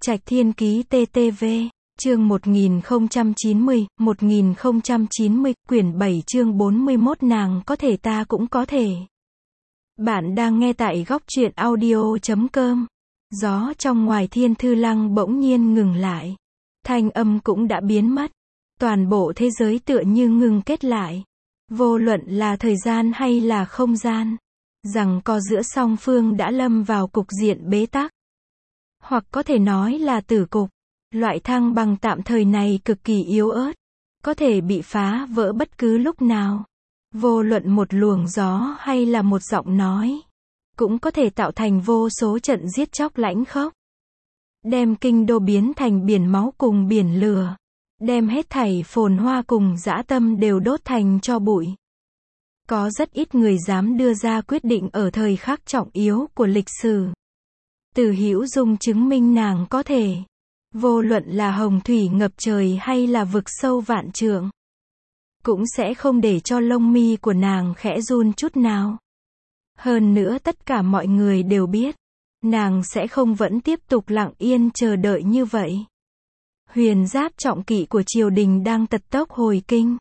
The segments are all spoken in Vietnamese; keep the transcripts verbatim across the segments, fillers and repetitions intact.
Trạch Thiên Ký tê tê vê, chương một nghìn không trăm chín mươi, một nghìn không trăm chín mươi, quyển bảy chương bốn mươi mốt nàng có thể ta cũng có thể. Bạn đang nghe tại góc truyện audio chấm com. Gió trong ngoài Thiên Thư Lăng bỗng nhiên ngừng lại. Thanh âm cũng đã biến mất. Toàn bộ thế giới tựa như ngừng kết lại. Vô luận là thời gian hay là không gian. Rằng co giữa song phương đã lâm vào cục diện bế tắc. Hoặc có thể nói là tử cục. Loại thăng bằng tạm thời này cực kỳ yếu ớt. Có thể bị phá vỡ bất cứ lúc nào. Vô luận một luồng gió hay là một giọng nói. Cũng có thể tạo thành vô số trận giết chóc lãnh khốc. Đem kinh đô biến thành biển máu cùng biển lửa. Đem hết thảy phồn hoa cùng dã tâm đều đốt thành tro bụi. Có rất ít người dám đưa ra quyết định ở thời khắc trọng yếu của lịch sử. Từ Hữu Dung chứng minh nàng có thể. Vô luận là hồng thủy ngập trời hay là vực sâu vạn trượng. Cũng sẽ không để cho lông mi của nàng khẽ run chút nào. Hơn nữa tất cả mọi người đều biết. Nàng sẽ không vẫn tiếp tục lặng yên chờ đợi như vậy. Huyền giáp trọng kỵ của triều đình đang tật tốc hồi kinh.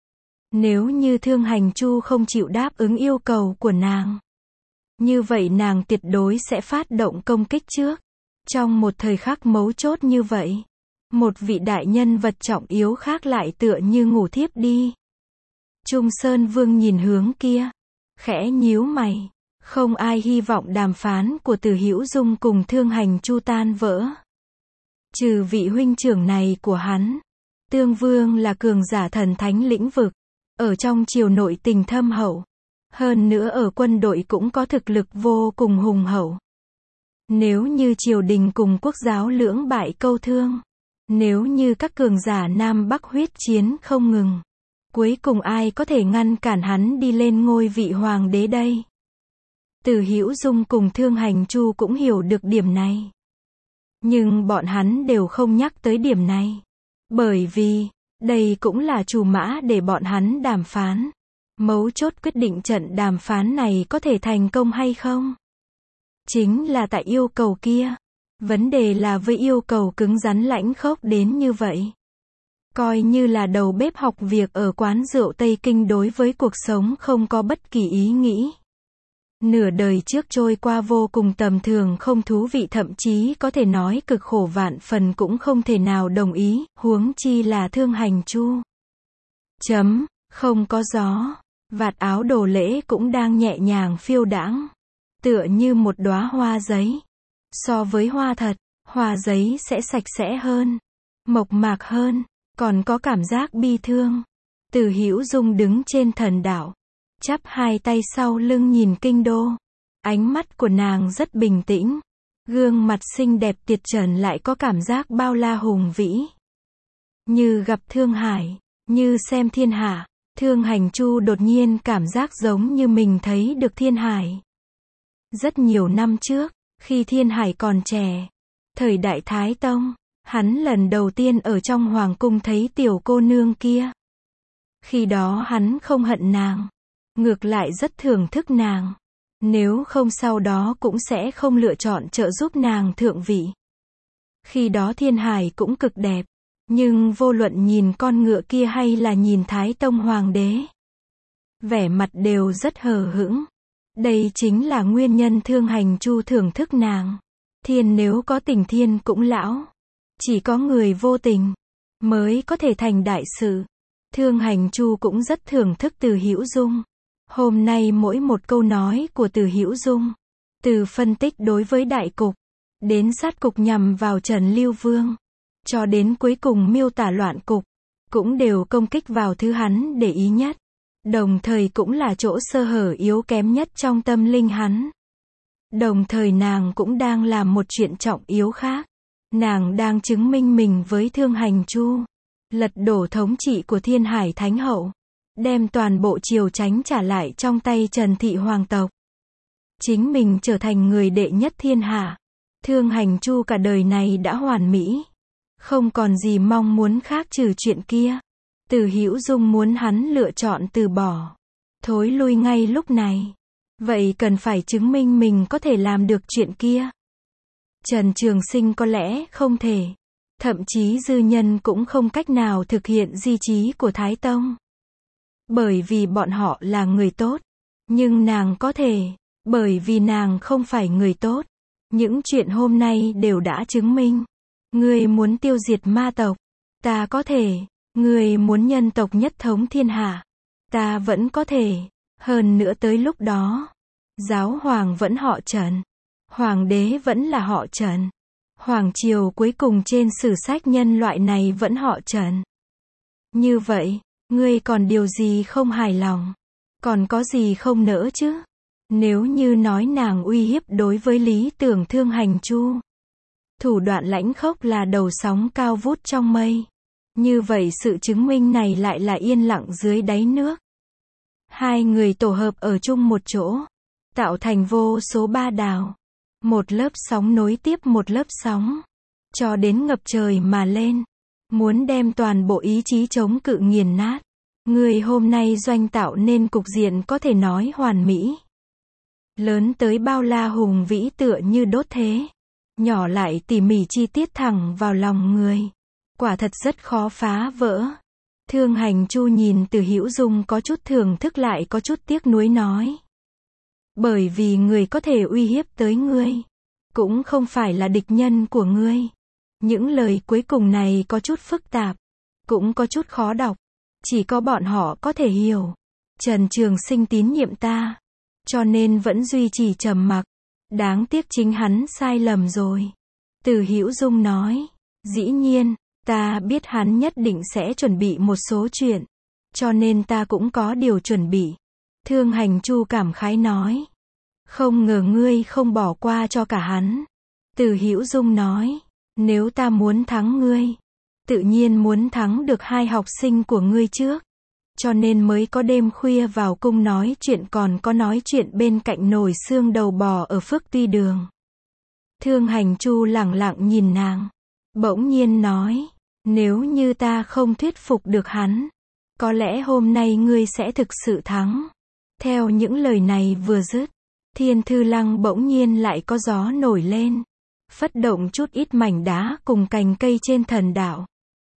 Nếu như Thương Hành Chu không chịu đáp ứng yêu cầu của nàng. Như vậy nàng tuyệt đối sẽ phát động công kích trước. Trong một thời khắc mấu chốt như vậy. Một vị đại nhân vật trọng yếu khác lại tựa như ngủ thiếp đi. Trung Sơn Vương nhìn hướng kia. Khẽ nhíu mày. Không ai hy vọng đàm phán của Từ Hữu Dung cùng Thương Hành Chu tan vỡ. Trừ vị huynh trưởng này của hắn. Tương Vương là cường giả thần thánh lĩnh vực. Ở trong triều nội tình thâm hậu. Hơn nữa ở quân đội cũng có thực lực vô cùng hùng hậu. Nếu như triều đình cùng quốc giáo lưỡng bại câu thương. Nếu như các cường giả Nam Bắc huyết chiến không ngừng. Cuối cùng ai có thể ngăn cản hắn đi lên ngôi vị hoàng đế đây? Từ Hữu Dung cùng Thương Hành Chu cũng hiểu được điểm này. Nhưng bọn hắn đều không nhắc tới điểm này. Bởi vì, đây cũng là trù mã để bọn hắn đàm phán. Mấu chốt quyết định trận đàm phán này có thể thành công hay không? Chính là tại yêu cầu kia. Vấn đề là với yêu cầu cứng rắn lãnh khốc đến như vậy. Coi như là đầu bếp học việc ở quán rượu Tây Kinh đối với cuộc sống không có bất kỳ ý nghĩ. Nửa đời trước trôi qua vô cùng tầm thường không thú vị thậm chí có thể nói cực khổ vạn phần cũng không thể nào đồng ý, huống chi là Thương Hành Chu. Chấm, không có gió. Vạt áo đồ lễ cũng đang nhẹ nhàng phiêu đãng. Tựa như một đóa hoa giấy. So với hoa thật, hoa giấy sẽ sạch sẽ hơn. Mộc mạc hơn. Còn có cảm giác bi thương. Từ Hữu Dung đứng trên thần đảo. Chắp hai tay sau lưng nhìn kinh đô. Ánh mắt của nàng rất bình tĩnh. Gương mặt xinh đẹp tiệt trần lại có cảm giác bao la hùng vĩ. Như gặp Thương Hải. Như xem thiên hạ. Thương Hành Chu đột nhiên cảm giác giống như mình thấy được Thiên Hải. Rất nhiều năm trước, khi Thiên Hải còn trẻ, thời đại Thái Tông, hắn lần đầu tiên ở trong hoàng cung thấy tiểu cô nương kia. Khi đó hắn không hận nàng, ngược lại rất thưởng thức nàng. Nếu không sau đó cũng sẽ không lựa chọn trợ giúp nàng thượng vị. Khi đó Thiên Hải cũng cực đẹp. Nhưng vô luận nhìn con ngựa kia hay là nhìn Thái Tông Hoàng đế. Vẻ mặt đều rất hờ hững. Đây chính là nguyên nhân Thương Hành Chu thưởng thức nàng. Thiên nếu có tình thiên cũng lão. Chỉ có người vô tình mới có thể thành đại sự. Thương Hành Chu cũng rất thưởng thức Từ Hữu Dung. Hôm nay mỗi một câu nói của Từ Hữu Dung. Từ phân tích đối với đại cục. Đến sát cục nhằm vào Trần Lưu Vương. Cho đến cuối cùng miêu tả loạn cục, cũng đều công kích vào thứ hắn để ý nhất. Đồng thời cũng là chỗ sơ hở yếu kém nhất trong tâm linh hắn. Đồng thời nàng cũng đang làm một chuyện trọng yếu khác. Nàng đang chứng minh mình với Thương Hành Chu. Lật đổ thống trị của Thiên Hải Thánh Hậu. Đem toàn bộ triều chánh trả lại trong tay Trần Thị Hoàng tộc. Chính mình trở thành người đệ nhất thiên hạ. Thương Hành Chu cả đời này đã hoàn mỹ. Không còn gì mong muốn khác trừ chuyện kia. Từ Hữu Dung muốn hắn lựa chọn từ bỏ. Thối lui ngay lúc này. Vậy cần phải chứng minh mình có thể làm được chuyện kia. Trần Trường Sinh có lẽ không thể. Thậm chí dư nhân cũng không cách nào thực hiện di chí của Thái Tông. Bởi vì bọn họ là người tốt. Nhưng nàng có thể. Bởi vì nàng không phải người tốt. Những chuyện hôm nay đều đã chứng minh. Ngươi muốn tiêu diệt ma tộc. Ta có thể. Ngươi muốn nhân tộc nhất thống thiên hạ. Ta vẫn có thể. Hơn nữa tới lúc đó. Giáo hoàng vẫn họ Trần. Hoàng đế vẫn là họ Trần. Hoàng triều cuối cùng trên sử sách nhân loại này vẫn họ Trần. Như vậy, ngươi còn điều gì không hài lòng? Còn có gì không nỡ chứ? Nếu như nói nàng uy hiếp đối với lý tưởng Thương Hành Chu. Thủ đoạn lãnh khốc là đầu sóng cao vút trong mây. Như vậy sự chứng minh này lại là yên lặng dưới đáy nước. Hai người tổ hợp ở chung một chỗ. Tạo thành vô số ba đào. Một lớp sóng nối tiếp một lớp sóng. Cho đến ngập trời mà lên. Muốn đem toàn bộ ý chí chống cự nghiền nát. Người hôm nay doanh tạo nên cục diện có thể nói hoàn mỹ. Lớn tới bao la hùng vĩ tựa như đốt thế. Nhỏ lại tỉ mỉ chi tiết thẳng vào lòng người. Quả thật rất khó phá vỡ. Thương Hành Chu nhìn Từ Hữu Dung có chút thưởng thức lại có chút tiếc nuối nói. Bởi vì người có thể uy hiếp tới ngươi. Cũng không phải là địch nhân của ngươi. Những lời cuối cùng này có chút phức tạp. Cũng có chút khó đọc. Chỉ có bọn họ có thể hiểu. Trần Trường Sinh tín nhiệm ta. Cho nên vẫn duy trì trầm mặc. Đáng tiếc chính hắn sai lầm rồi. Từ Hữu Dung nói. Dĩ nhiên, ta biết hắn nhất định sẽ chuẩn bị một số chuyện. Cho nên ta cũng có điều chuẩn bị. Thương Hành Chu cảm khái nói. Không ngờ ngươi không bỏ qua cho cả hắn. Từ Hữu Dung nói. Nếu ta muốn thắng ngươi. Tự nhiên muốn thắng được hai học sinh của ngươi trước. Cho nên mới có đêm khuya vào cung nói chuyện còn có nói chuyện bên cạnh nồi xương đầu bò ở Phước Tuy Đường. Thương Hành Chu lẳng lặng nhìn nàng. Bỗng nhiên nói. Nếu như ta không thuyết phục được hắn. Có lẽ hôm nay ngươi sẽ thực sự thắng. Theo những lời này vừa dứt. Thiên Thư Lăng bỗng nhiên lại có gió nổi lên. Phất động chút ít mảnh đá cùng cành cây trên thần đạo.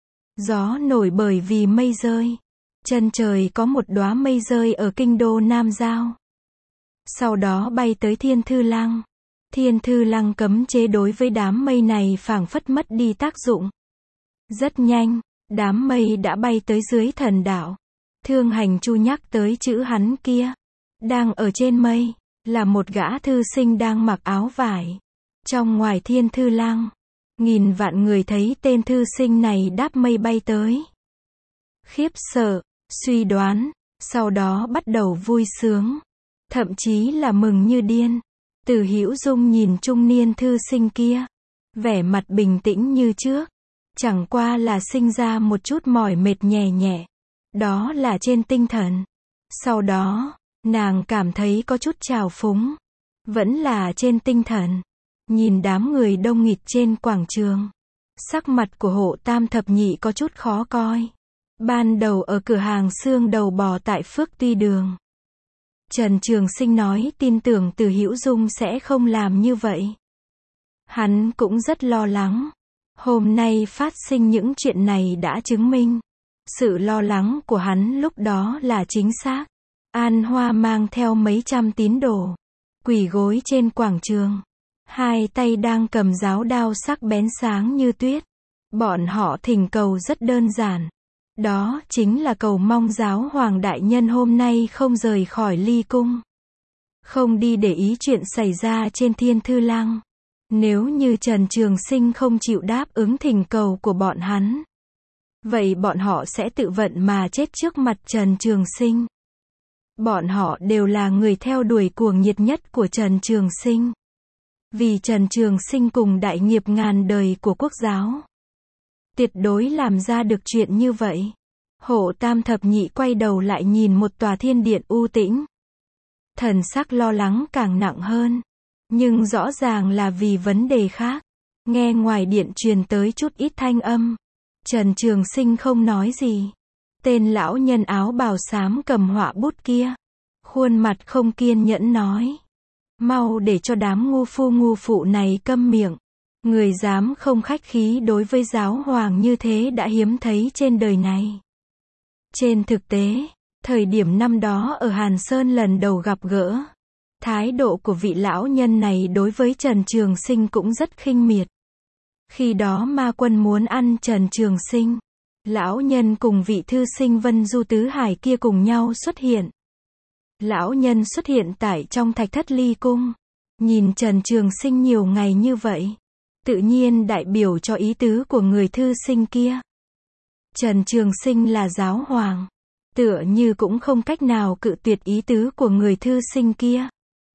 Gió nổi bởi vì mây rơi. Chân trời có một đóa mây rơi ở kinh đô Nam Giao. Sau đó bay tới Thiên Thư Lăng. Thiên Thư Lăng cấm chế đối với đám mây này phảng phất mất đi tác dụng. Rất nhanh, đám mây đã bay tới dưới thần đạo. Thương Hành Chu nhắc tới chữ hắn kia. Đang ở trên mây, là một gã thư sinh đang mặc áo vải. Trong ngoài Thiên Thư Lăng, nghìn vạn người thấy tên thư sinh này đáp mây bay tới. Khiếp sợ, suy đoán, sau đó bắt đầu vui sướng. Thậm chí là mừng như điên. Từ Hữu Dung nhìn trung niên thư sinh kia. Vẻ mặt bình tĩnh như trước. Chẳng qua là sinh ra một chút mỏi mệt nhẹ nhẹ. Đó là trên tinh thần. Sau đó, nàng cảm thấy có chút trào phúng. Vẫn là trên tinh thần. Nhìn đám người đông nghịt trên quảng trường. Sắc mặt của Hộ Tam thập nhị có chút khó coi. Ban đầu ở cửa hàng xương đầu bò tại Phước Tuy Đường. Trần Trường Sinh nói tin tưởng Từ Hữu Dung sẽ không làm như vậy. Hắn cũng rất lo lắng. Hôm nay phát sinh những chuyện này đã chứng minh. Sự lo lắng của hắn lúc đó là chính xác. An Hoa mang theo mấy trăm tín đồ. Quỳ gối trên quảng trường. Hai tay đang cầm giáo đao sắc bén sáng như tuyết. Bọn họ thỉnh cầu rất đơn giản. Đó chính là cầu mong giáo hoàng đại nhân hôm nay không rời khỏi ly cung. Không đi để ý chuyện xảy ra trên Thiên Thư Lăng. Nếu như Trần Trường Sinh không chịu đáp ứng thỉnh cầu của bọn hắn. Vậy bọn họ sẽ tự vận mà chết trước mặt Trần Trường Sinh. Bọn họ đều là người theo đuổi cuồng nhiệt nhất của Trần Trường Sinh. Vì Trần Trường Sinh cùng đại nghiệp ngàn đời của quốc giáo. Tuyệt đối làm ra được chuyện như vậy. Hộ Tam thập nhị quay đầu lại nhìn một tòa thiên điện u tĩnh. Thần sắc lo lắng càng nặng hơn. Nhưng rõ ràng là vì vấn đề khác. Nghe ngoài điện truyền tới chút ít thanh âm. Trần Trường Sinh không nói gì. Tên lão nhân áo bào xám cầm họa bút kia. Khuôn mặt không kiên nhẫn nói. Mau để cho đám ngu phu ngu phụ này câm miệng. Người dám không khách khí đối với giáo hoàng như thế đã hiếm thấy trên đời này. Trên thực tế, thời điểm năm đó ở Hàn Sơn lần đầu gặp gỡ, thái độ của vị lão nhân này đối với Trần Trường Sinh cũng rất khinh miệt. Khi đó ma quân muốn ăn Trần Trường Sinh. Lão nhân cùng vị thư sinh Vân Du Tứ Hải kia cùng nhau xuất hiện. Lão nhân xuất hiện tại trong Thạch Thất Ly Cung. Nhìn Trần Trường Sinh nhiều ngày như vậy, tự nhiên đại biểu cho ý tứ của người thư sinh kia. Trần Trường Sinh là giáo hoàng, tựa như cũng không cách nào cự tuyệt ý tứ của người thư sinh kia.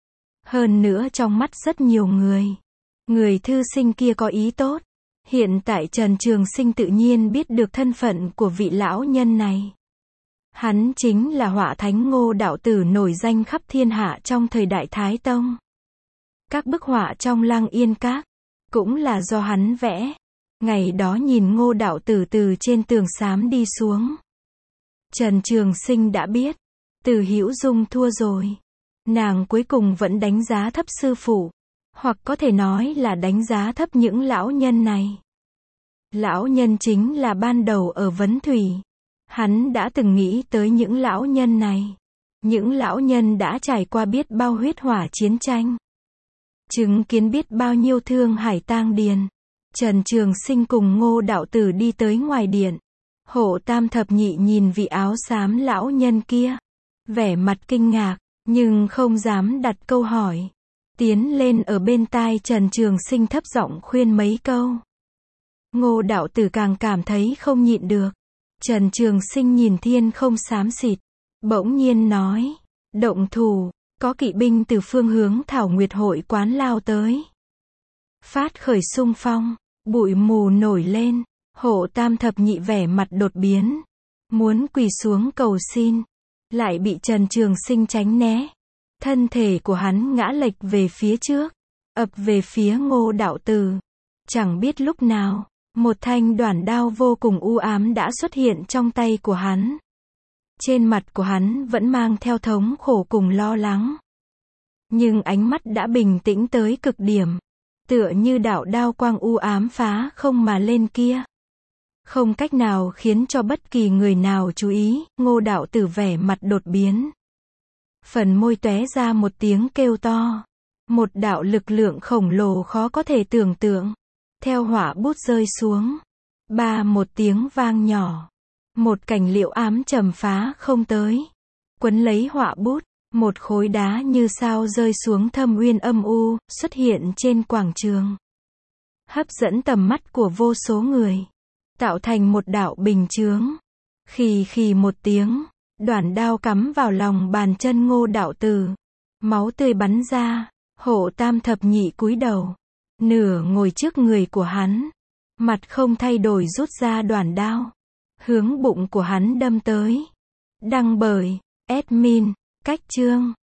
Hơn nữa trong mắt rất nhiều người, người thư sinh kia có ý tốt. Hiện tại Trần Trường Sinh tự nhiên biết được thân phận của vị lão nhân này. Hắn chính là họa thánh Ngô đạo tử nổi danh khắp thiên hạ trong thời đại Thái Tông. Các bức họa trong Lăng Yên Các cũng là do hắn vẽ. Ngày đó nhìn Ngô đạo tử từ trên tường xám đi xuống, Trần Trường Sinh đã biết Từ Hữu Dung thua rồi. Nàng cuối cùng vẫn đánh giá thấp sư phụ, hoặc có thể nói là đánh giá thấp những lão nhân này. Lão nhân chính là ban đầu ở Vấn Thủy. Hắn đã từng nghĩ tới những lão nhân này. Những lão nhân đã trải qua biết bao huyết hỏa chiến tranh, chứng kiến biết bao nhiêu thương hải tang điền. Trần Trường Sinh cùng Ngô đạo tử đi tới ngoài điện. Hộ Tam thập nhị nhìn vị áo xám lão nhân kia, vẻ mặt kinh ngạc, nhưng không dám đặt câu hỏi. Tiến lên ở bên tai Trần Trường Sinh thấp giọng khuyên mấy câu. Ngô đạo tử càng cảm thấy không nhịn được. Trần Trường Sinh nhìn thiên không xám xịt, bỗng nhiên nói, động thủ. Có kỵ binh từ phương hướng Thảo Nguyệt hội quán lao tới. Phát khởi xung phong, bụi mù nổi lên. Hộ Tam thập nhị vẻ mặt đột biến, muốn quỳ xuống cầu xin, lại bị Trần Trường Sinh tránh né. Thân thể của hắn ngã lệch về phía trước, ập về phía Ngô đạo tử. Chẳng biết lúc nào, một thanh đoản đao vô cùng u ám đã xuất hiện trong tay của hắn. Trên mặt của hắn vẫn mang theo thống khổ cùng lo lắng, nhưng ánh mắt đã bình tĩnh tới cực điểm, tựa như đạo đao quang u ám phá không mà lên kia, không cách nào khiến cho bất kỳ người nào chú ý. Ngô đạo tử vẻ mặt đột biến, phần môi tóe ra một tiếng kêu to. Một đạo lực lượng khổng lồ khó có thể tưởng tượng, theo hỏa bút rơi xuống. Ba một tiếng vang nhỏ, một cành liễu ám trầm phá không tới, quấn lấy họa bút. Một khối đá như sao rơi xuống thâm uyên âm u, xuất hiện trên quảng trường, hấp dẫn tầm mắt của vô số người, tạo thành một đạo bình chướng. Khì khì một tiếng, đoản đao cắm vào lòng bàn chân Ngô đạo tử, máu tươi bắn ra. Hộ Tam thập nhị cúi đầu, nửa ngồi trước người của hắn, mặt không thay đổi rút ra đoản đao, hướng bụng của hắn đâm tới. Đăng bởi admin Cách Chương.